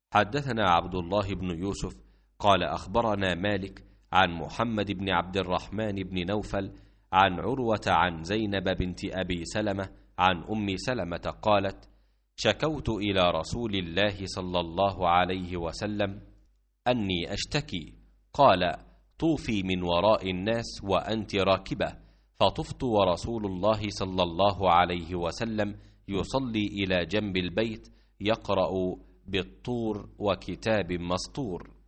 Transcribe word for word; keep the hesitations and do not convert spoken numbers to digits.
حدثنا عبد الله بن يوسف قال أخبرنا مالك عن محمد بن عبد الرحمن بن نوفل عن عروة عن زينب بنت أبي سلمة عن أم سلمة قالت: شكوت إلى رسول الله صلى الله عليه وسلم أني أشتكي، قال: طوفي من وراء الناس وأنت راكبة، فطفت ورسول الله صلى الله عليه وسلم يصلي إلى جنب البيت يقرأ بالطور وكتاب مسطور.